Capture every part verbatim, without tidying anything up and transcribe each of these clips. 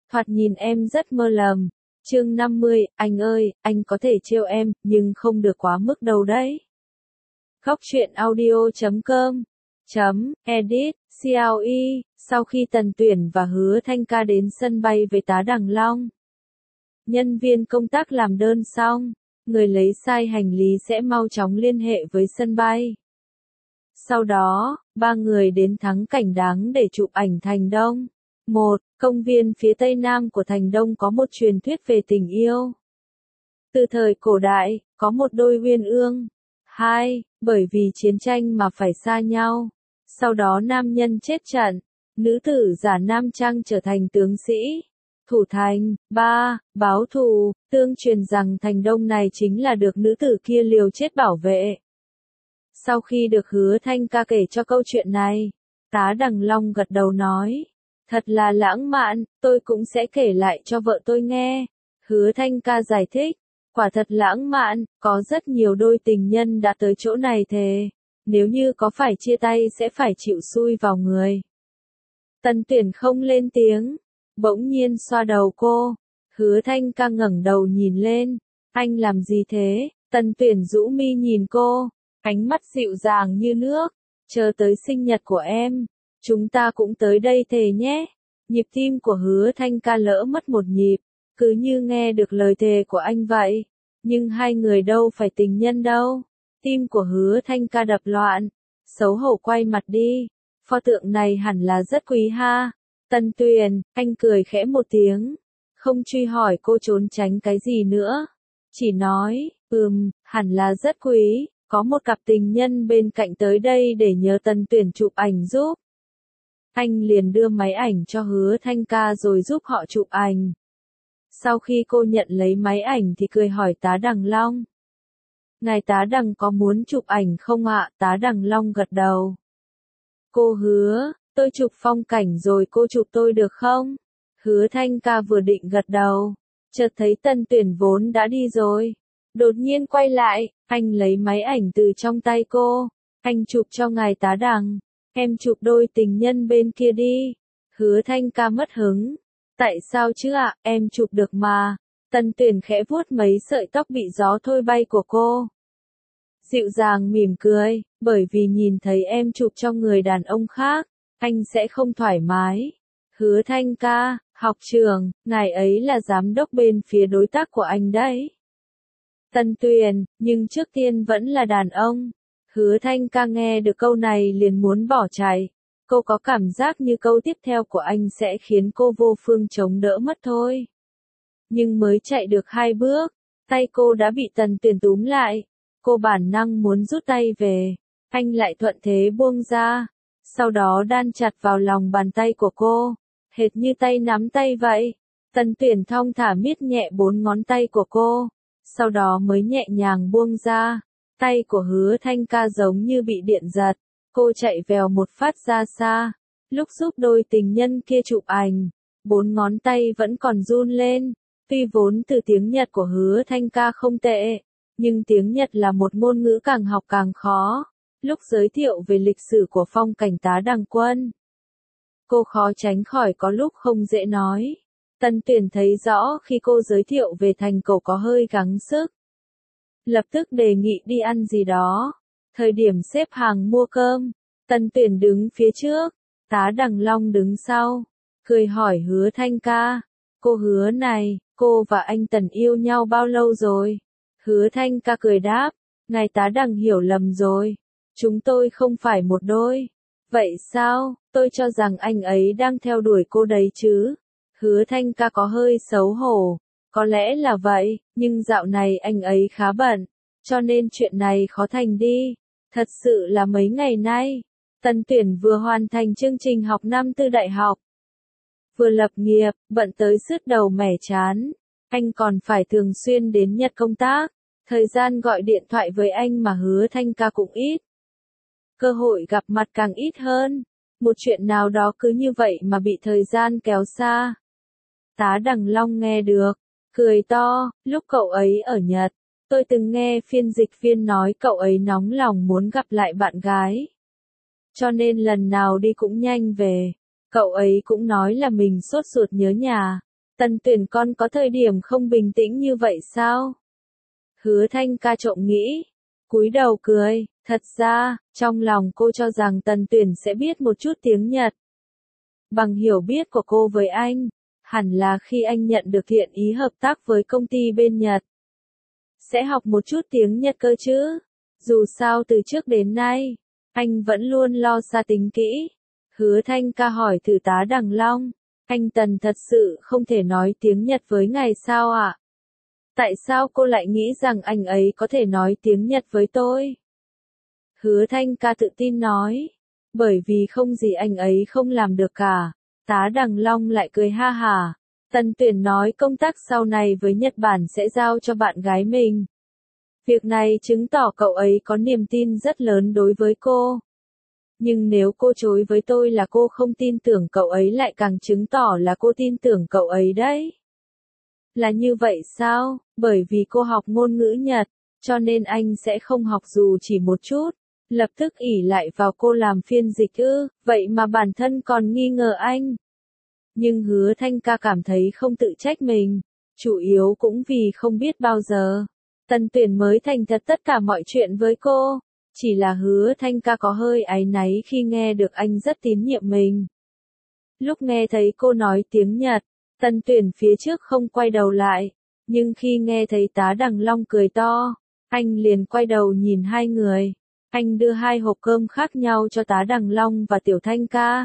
thoạt nhìn em rất mơ lầm. Chương năm mươi, anh ơi, anh có thể trêu em, nhưng không được quá mức đâu đấy. Góc truyện audio chấm com chấm edit cle. Sau khi Tần Tuyển và Hứa Thanh Ca đến sân bay với tá Đằng Long, nhân viên công tác làm đơn xong, người lấy sai hành lý sẽ mau chóng liên hệ với sân bay. Sau đó, ba người đến thắng cảnh đáng để chụp ảnh Thành Đông. Một, công viên phía tây nam của Thành Đông có một truyền thuyết về tình yêu. Từ thời cổ đại, có một đôi uyên ương. Hai, bởi vì chiến tranh mà phải xa nhau. Sau đó nam nhân chết trận, nữ tử giả nam trang trở thành tướng sĩ, thủ thành. Ba, báo thù, tương truyền rằng Thành Đông này chính là được nữ tử kia liều chết bảo vệ. Sau khi được Hứa Thanh Ca kể cho câu chuyện này, tá Đằng Long gật đầu nói, thật là lãng mạn, tôi cũng sẽ kể lại cho vợ tôi nghe. Hứa Thanh Ca giải thích, quả thật lãng mạn, có rất nhiều đôi tình nhân đã tới chỗ này thề, nếu như có phải chia tay sẽ phải chịu xui vào người. Tần Tuyển không lên tiếng, bỗng nhiên xoa đầu cô. Hứa Thanh Ca ngẩng đầu nhìn lên, anh làm gì thế? Tần Tuyển rũ mi nhìn cô, ánh mắt dịu dàng như nước, chờ tới sinh nhật của em, chúng ta cũng tới đây thề nhé. Nhịp tim của Hứa Thanh Ca lỡ mất một nhịp, cứ như nghe được lời thề của anh vậy, nhưng hai người đâu phải tình nhân đâu. Tim của Hứa Thanh Ca đập loạn, xấu hổ quay mặt đi, pho tượng này hẳn là rất quý ha. Tần Tuyển, anh cười khẽ một tiếng, không truy hỏi cô trốn tránh cái gì nữa, chỉ nói, ừm, hẳn là rất quý. Có một cặp tình nhân bên cạnh tới đây để nhờ Tần Tuyển chụp ảnh giúp. Anh liền đưa máy ảnh cho Hứa Thanh Ca rồi giúp họ chụp ảnh. Sau khi cô nhận lấy máy ảnh thì cười hỏi tá Đằng Long. Ngài tá Đằng có muốn chụp ảnh không ạ? Tá Đằng Long gật đầu. Cô Hứa, tôi chụp phong cảnh rồi cô chụp tôi được không? Hứa Thanh Ca vừa định gật đầu, chợt thấy Tần Tuyển vốn đã đi rồi. Đột nhiên quay lại, anh lấy máy ảnh từ trong tay cô. Anh chụp cho ngài tá Đằng. Em chụp đôi tình nhân bên kia đi. Hứa Thanh Ca mất hứng. Tại sao chứ ạ, em chụp được mà. Tần Tuyển khẽ vuốt mấy sợi tóc bị gió thôi bay của cô. Dịu dàng mỉm cười, bởi vì nhìn thấy em chụp cho người đàn ông khác, anh sẽ không thoải mái. Hứa Thanh Ca, học trường, ngài ấy là giám đốc bên phía đối tác của anh đấy. Tần Tuyển, nhưng trước tiên vẫn là đàn ông. Hứa Thanh Ca nghe được câu này liền muốn bỏ chạy. Cô có cảm giác như câu tiếp theo của anh sẽ khiến cô vô phương chống đỡ mất thôi. Nhưng mới chạy được hai bước, tay cô đã bị Tần Tuyển túm lại. Cô bản năng muốn rút tay về. Anh lại thuận thế buông ra. Sau đó đan chặt vào lòng bàn tay của cô. Hệt như tay nắm tay vậy. Tần Tuyển thong thả miết nhẹ bốn ngón tay của cô. Sau đó mới nhẹ nhàng buông ra. Tay của Hứa Thanh Ca giống như bị điện giật. Cô chạy vèo một phát ra xa. Lúc giúp đôi tình nhân kia chụp ảnh, bốn ngón tay vẫn còn run lên. Tuy vốn từ tiếng Nhật của Hứa Thanh Ca không tệ, nhưng tiếng Nhật là một ngôn ngữ càng học càng khó. Lúc giới thiệu về lịch sử của phong cảnh tá Đằng Quân, cô khó tránh khỏi có lúc không dễ nói. Tần Tuyển thấy rõ khi cô giới thiệu về thành cổ có hơi gắng sức. Lập tức đề nghị đi ăn gì đó. Thời điểm xếp hàng mua cơm, Tần Tuyển đứng phía trước, tá Đằng Long đứng sau, cười hỏi Hứa Thanh Ca. Cô Hứa này, cô và anh Tần yêu nhau bao lâu rồi? Hứa Thanh Ca cười đáp, ngài tá Đằng hiểu lầm rồi. Chúng tôi không phải một đôi. Vậy sao, tôi cho rằng anh ấy đang theo đuổi cô đấy chứ. Hứa Thanh Ca có hơi xấu hổ. Có lẽ là vậy, nhưng dạo này anh ấy khá bận, cho nên chuyện này khó thành đi. Thật sự là mấy ngày nay, Tần Tuyển vừa hoàn thành chương trình học năm tư đại học, vừa lập nghiệp, bận tới sứt đầu mẻ chán. Anh còn phải thường xuyên đến Nhật công tác, thời gian gọi điện thoại với anh mà Hứa Thanh Ca cũng ít. Cơ hội gặp mặt càng ít hơn, một chuyện nào đó cứ như vậy mà bị thời gian kéo xa. Tá Đằng Long nghe được, cười to, lúc cậu ấy ở Nhật, tôi từng nghe phiên dịch viên nói cậu ấy nóng lòng muốn gặp lại bạn gái. Cho nên lần nào đi cũng nhanh về, cậu ấy cũng nói là mình sốt ruột nhớ nhà. Tần Tuyển con có thời điểm không bình tĩnh như vậy sao? Hứa Thanh ca trộm nghĩ, cúi đầu cười, thật ra, trong lòng cô cho rằng Tần Tuyển sẽ biết một chút tiếng Nhật. Bằng hiểu biết của cô với anh, hẳn là khi anh nhận được thiện ý hợp tác với công ty bên Nhật, sẽ học một chút tiếng Nhật cơ chứ. Dù sao từ trước đến nay, anh vẫn luôn lo xa tính kỹ. Hứa Thanh ca hỏi thử tá Đằng Long, anh Tần thật sự không thể nói tiếng Nhật với ngài sao ạ? Tại sao cô lại nghĩ rằng anh ấy có thể nói tiếng Nhật với tôi? Hứa Thanh ca tự tin nói, bởi vì không gì anh ấy không làm được cả. Tá Đằng Long lại cười ha hả. Tần Tuyển nói công tác sau này với Nhật Bản sẽ giao cho bạn gái mình. Việc này chứng tỏ cậu ấy có niềm tin rất lớn đối với cô. Nhưng nếu cô chối với tôi là cô không tin tưởng cậu ấy lại càng chứng tỏ là cô tin tưởng cậu ấy đấy. Là như vậy sao? Bởi vì cô học ngôn ngữ Nhật, cho nên anh sẽ không học dù chỉ một chút. Lập tức ỷ lại vào cô làm phiên dịch ư, vậy mà bản thân còn nghi ngờ anh. Nhưng Hứa Thanh ca cảm thấy không tự trách mình, chủ yếu cũng vì không biết bao giờ Tần Tuyển mới thành thật tất cả mọi chuyện với cô. Chỉ là Hứa Thanh ca có hơi áy náy khi nghe được anh rất tín nhiệm mình. Lúc nghe thấy cô nói tiếng Nhật, Tần Tuyển phía trước không quay đầu lại, nhưng khi nghe thấy tá Đằng Long cười to, anh liền quay đầu nhìn hai người. Anh đưa hai hộp cơm khác nhau cho tá Đằng Long và Tiểu Thanh ca.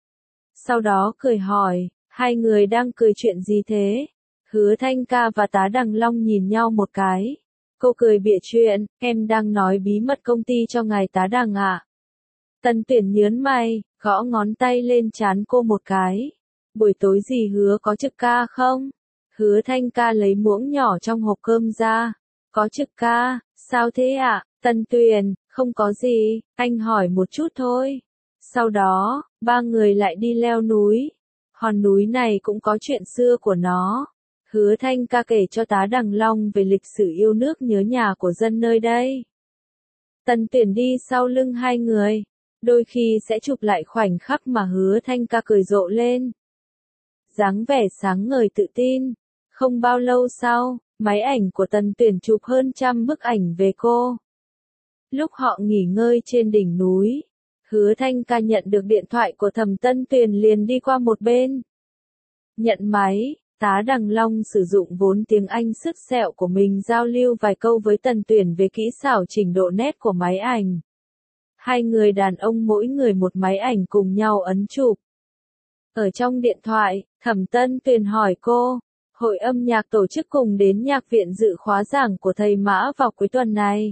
Sau đó cười hỏi, hai người đang cười chuyện gì thế? Hứa Thanh ca và tá Đằng Long nhìn nhau một cái. Cô cười bịa chuyện, em đang nói bí mật công ty cho ngài tá Đằng ạ. À? Tần Tuyển nhớn mày, gõ ngón tay lên trán cô một cái. Buổi tối gì Hứa có trực ca không? Hứa Thanh ca lấy muỗng nhỏ trong hộp cơm ra. Có trực ca, sao thế ạ? À? Tần Tuyển, không có gì, anh hỏi một chút thôi. Sau đó, ba người lại đi leo núi. Hòn núi này cũng có chuyện xưa của nó. Hứa Thanh ca kể cho tá Đằng Long về lịch sử yêu nước nhớ nhà của dân nơi đây. Tần Tuyển đi sau lưng hai người. Đôi khi sẽ chụp lại khoảnh khắc mà Hứa Thanh ca cười rộ lên. Dáng vẻ sáng ngời tự tin. Không bao lâu sau, máy ảnh của Tần Tuyển chụp hơn trăm bức ảnh về cô. Lúc họ nghỉ ngơi trên đỉnh núi, Hứa Thanh ca nhận được điện thoại của Thẩm Tân Tuyền liền đi qua một bên. Nhận máy, tá Đằng Long sử dụng vốn tiếng Anh sứt sẹo của mình giao lưu vài câu với Tần Tuyển về kỹ xảo trình độ nét của máy ảnh. Hai người đàn ông mỗi người một máy ảnh cùng nhau ấn chụp. Ở trong điện thoại, Thẩm Tân Tuyền hỏi cô, hội âm nhạc tổ chức cùng đến nhạc viện dự khóa giảng của thầy Mã vào cuối tuần này.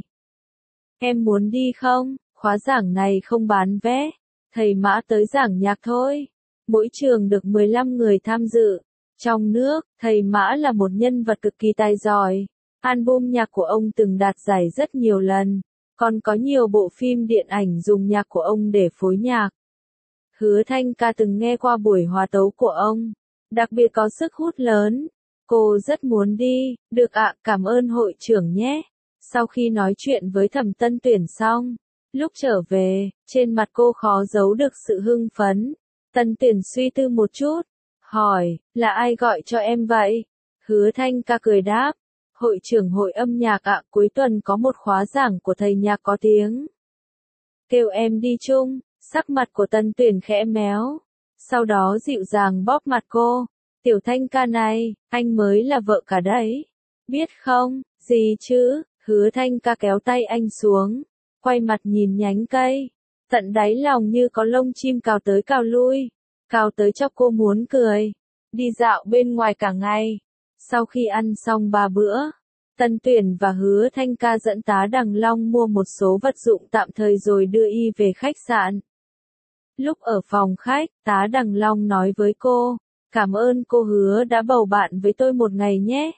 Em muốn đi không? Khóa giảng này không bán vé. Thầy Mã tới giảng nhạc thôi. Mỗi trường được mười lăm người tham dự. Trong nước, thầy Mã là một nhân vật cực kỳ tài giỏi. Album nhạc của ông từng đạt giải rất nhiều lần. Còn có nhiều bộ phim điện ảnh dùng nhạc của ông để phối nhạc. Hứa Thanh ca từng nghe qua buổi hòa tấu của ông. Đặc biệt có sức hút lớn. Cô rất muốn đi. Được ạ, cảm ơn hội trưởng nhé. Sau khi nói chuyện với Thẩm Tân Tuyển xong, lúc trở về, trên mặt cô khó giấu được sự hưng phấn. Tân Tuyển suy tư một chút, hỏi, là ai gọi cho em vậy? Hứa Thanh ca cười đáp, hội trưởng hội âm nhạc ạ, cuối tuần có một khóa giảng của thầy nhạc có tiếng. Kêu em đi chung, sắc mặt của Tân Tuyển khẽ méo, sau đó dịu dàng bóp mặt cô. Tiểu Thanh ca này, anh mới là vợ cả đấy. Biết không, gì chứ? Hứa Thanh ca kéo tay anh xuống, quay mặt nhìn nhánh cây, tận đáy lòng như có lông chim cào tới cào lui, cào tới chọc cô muốn cười. Đi dạo bên ngoài cả ngày. Sau khi ăn xong ba bữa, Tần Tuyển và Hứa Thanh ca dẫn tá Đằng Long mua một số vật dụng tạm thời rồi đưa y về khách sạn. Lúc ở phòng khách, tá Đằng Long nói với cô, cảm ơn cô Hứa đã bầu bạn với tôi một ngày nhé.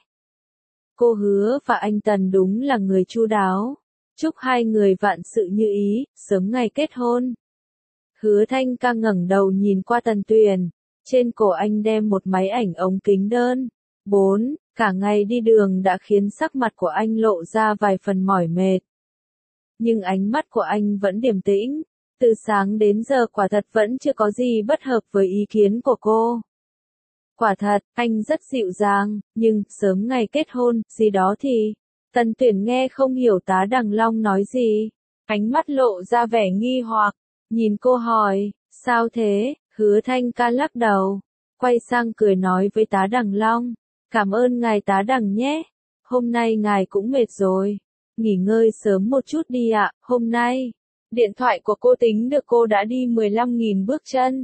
Cô Hứa và anh Tần đúng là người chu đáo. Chúc hai người vạn sự như ý, sớm ngày kết hôn. Hứa Thanh ca ngẩng đầu nhìn qua Tần Tuyển. Trên cổ anh đem một máy ảnh ống kính đơn. Bốn, cả ngày đi đường đã khiến sắc mặt của anh lộ ra vài phần mỏi mệt. Nhưng ánh mắt của anh vẫn điềm tĩnh. Từ sáng đến giờ quả thật vẫn chưa có gì bất hợp với ý kiến của cô. Quả thật, anh rất dịu dàng, nhưng sớm ngày kết hôn, gì đó thì... Tần Tuyển nghe không hiểu tá Đằng Long nói gì. Ánh mắt lộ ra vẻ nghi hoặc, nhìn cô hỏi, sao thế? Hứa Thanh Ca lắc đầu, quay sang cười nói với tá Đằng Long, cảm ơn ngài tá Đằng nhé, hôm nay ngài cũng mệt rồi, nghỉ ngơi sớm một chút đi ạ, hôm nay, điện thoại của cô tính được cô đã đi mười lăm nghìn bước chân.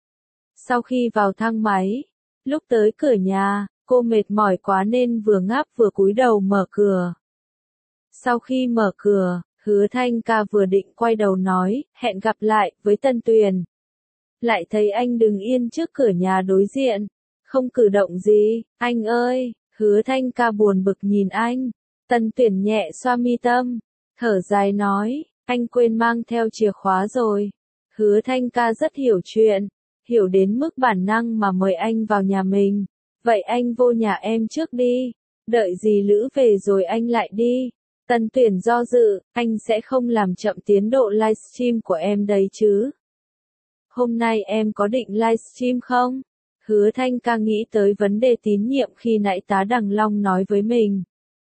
Sau khi vào thang máy, lúc tới cửa nhà, cô mệt mỏi quá nên vừa ngáp vừa cúi đầu mở cửa. Sau khi mở cửa, Hứa Thanh Ca vừa định quay đầu nói, hẹn gặp lại, với Tần Tuyển. Lại thấy anh đứng yên trước cửa nhà đối diện, không cử động gì, anh ơi, Hứa Thanh Ca buồn bực nhìn anh. Tần Tuyển nhẹ xoa mi tâm, thở dài nói, anh quên mang theo chìa khóa rồi. Hứa Thanh Ca rất hiểu chuyện, hiểu đến mức bản năng mà mời anh vào nhà mình. Vậy anh vô nhà em trước đi, đợi dì Lữ về rồi anh lại đi. Tần Tuyển do dự, anh sẽ không làm chậm tiến độ livestream của em đấy chứ. Hôm nay em có định livestream không? Hứa Thanh Ca nghĩ tới vấn đề tín nhiệm khi nãy tá Đằng Long nói với mình.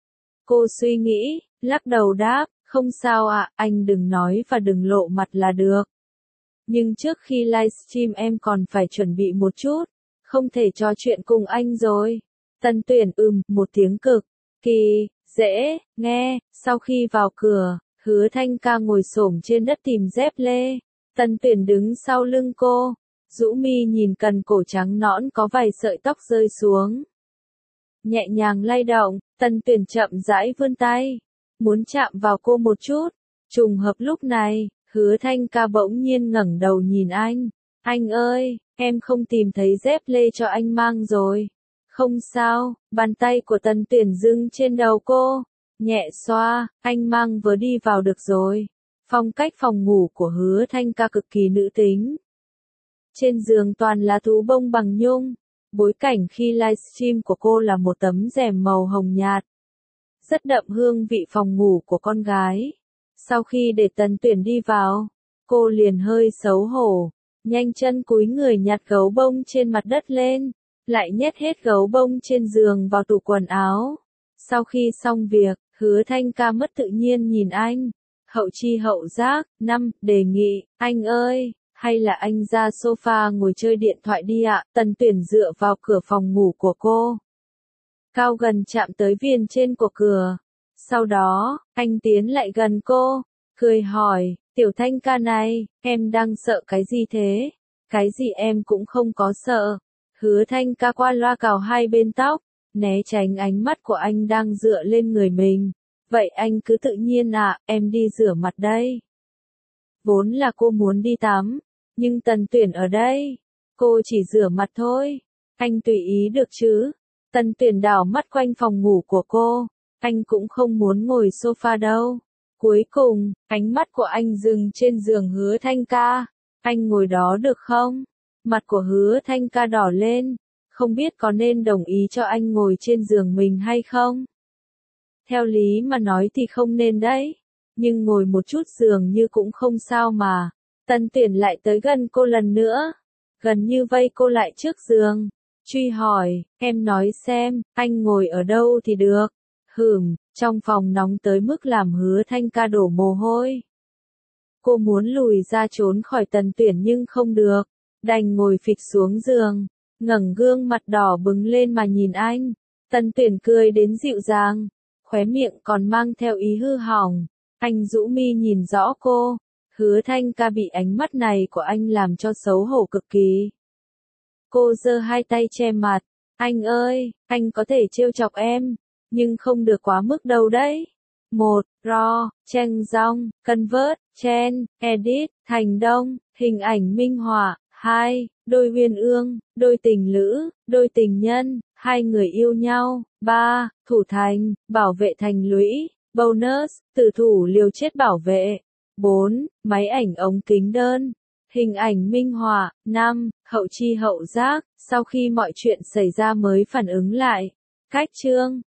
Cô suy nghĩ, lắc đầu đáp, không sao ạ, anh đừng nói và đừng lộ mặt là được. Nhưng trước khi livestream em còn phải chuẩn bị một chút, không thể trò chuyện cùng anh rồi. Tần Tuyển ừm, một tiếng cực kỳ dễ nghe. Sau khi vào cửa, Hứa Thanh Ca ngồi xổm trên đất tìm dép lê. Tần Tuyển đứng sau lưng cô, rũ mi nhìn cần cổ trắng nõn có vài sợi tóc rơi xuống. Nhẹ nhàng lay động, Tần Tuyển chậm rãi vươn tay, muốn chạm vào cô một chút. Trùng hợp lúc này, Hứa Thanh Ca bỗng nhiên ngẩng đầu nhìn anh. Anh ơi, em không tìm thấy dép lê cho anh mang rồi. Không sao, bàn tay của Tần Tuyển dưng trên đầu cô, nhẹ xoa, anh mang vớ đi vào được rồi. Phong cách phòng ngủ của Hứa Thanh Ca cực kỳ nữ tính. Trên giường toàn là thú bông bằng nhung, bối cảnh khi livestream của cô là một tấm rèm màu hồng nhạt. Rất đậm hương vị phòng ngủ của con gái. Sau khi để Tần Tuyển đi vào, cô liền hơi xấu hổ, nhanh chân cúi người nhặt gấu bông trên mặt đất lên, lại nhét hết gấu bông trên giường vào tủ quần áo. Sau khi xong việc, Hứa Thanh Ca mất tự nhiên nhìn anh. Hậu chi hậu giác, năm, đề nghị, anh ơi, hay là anh ra sofa ngồi chơi điện thoại đi ạ. Tần Tuyển dựa vào cửa phòng ngủ của cô, cao gần chạm tới viền trên của cửa. Sau đó, anh tiến lại gần cô, cười hỏi, Tiểu Thanh Ca này, em đang sợ cái gì thế? Cái gì em cũng không có sợ. Hứa Thanh Ca qua loa cào hai bên tóc, né tránh ánh mắt của anh đang dựa lên người mình. Vậy anh cứ tự nhiên ạ, à, em đi rửa mặt đây. Vốn là cô muốn đi tắm, nhưng Tần Tuyển ở đây, cô chỉ rửa mặt thôi. Anh tùy ý được chứ? Tần Tuyển đảo mắt quanh phòng ngủ của cô, anh cũng không muốn ngồi sofa đâu. Cuối cùng, ánh mắt của anh dừng trên giường Hứa Thanh Ca. Anh ngồi đó được không? Mặt của Hứa Thanh Ca đỏ lên, không biết có nên đồng ý cho anh ngồi trên giường mình hay không? Theo lý mà nói thì không nên đấy, nhưng ngồi một chút giường như cũng không sao mà. Tần Tuyển lại tới gần cô lần nữa, gần như vây cô lại trước giường, truy hỏi, em nói xem, anh ngồi ở đâu thì được. Hửm, trong phòng nóng tới mức làm Hứa Thanh Ca đổ mồ hôi. Cô muốn lùi ra trốn khỏi Tần Tuyển nhưng không được, đành ngồi phịch xuống giường, ngẩng gương mặt đỏ bừng lên mà nhìn anh. Tần Tuyển cười đến dịu dàng, khóe miệng còn mang theo ý hư hỏng. Anh rũ mi nhìn rõ cô. Hứa Thanh Ca bị ánh mắt này của anh làm cho xấu hổ cực kỳ. Cô giơ hai tay che mặt. Anh ơi, anh có thể trêu chọc em, nhưng không được quá mức đâu đấy. một. Raw, Cheng Dong, Convert, Chen, Edit, Thành Đông, hình ảnh minh họa. hai. Đôi uyên ương, đôi tình lữ, đôi tình nhân, hai người yêu nhau. ba. Thủ thành, bảo vệ thành lũy. Bonus, tử thủ liều chết bảo vệ. bốn. Máy ảnh ống kính đơn, hình ảnh minh họa. năm. Hậu chi hậu giác, sau khi mọi chuyện xảy ra mới phản ứng lại. Cách chương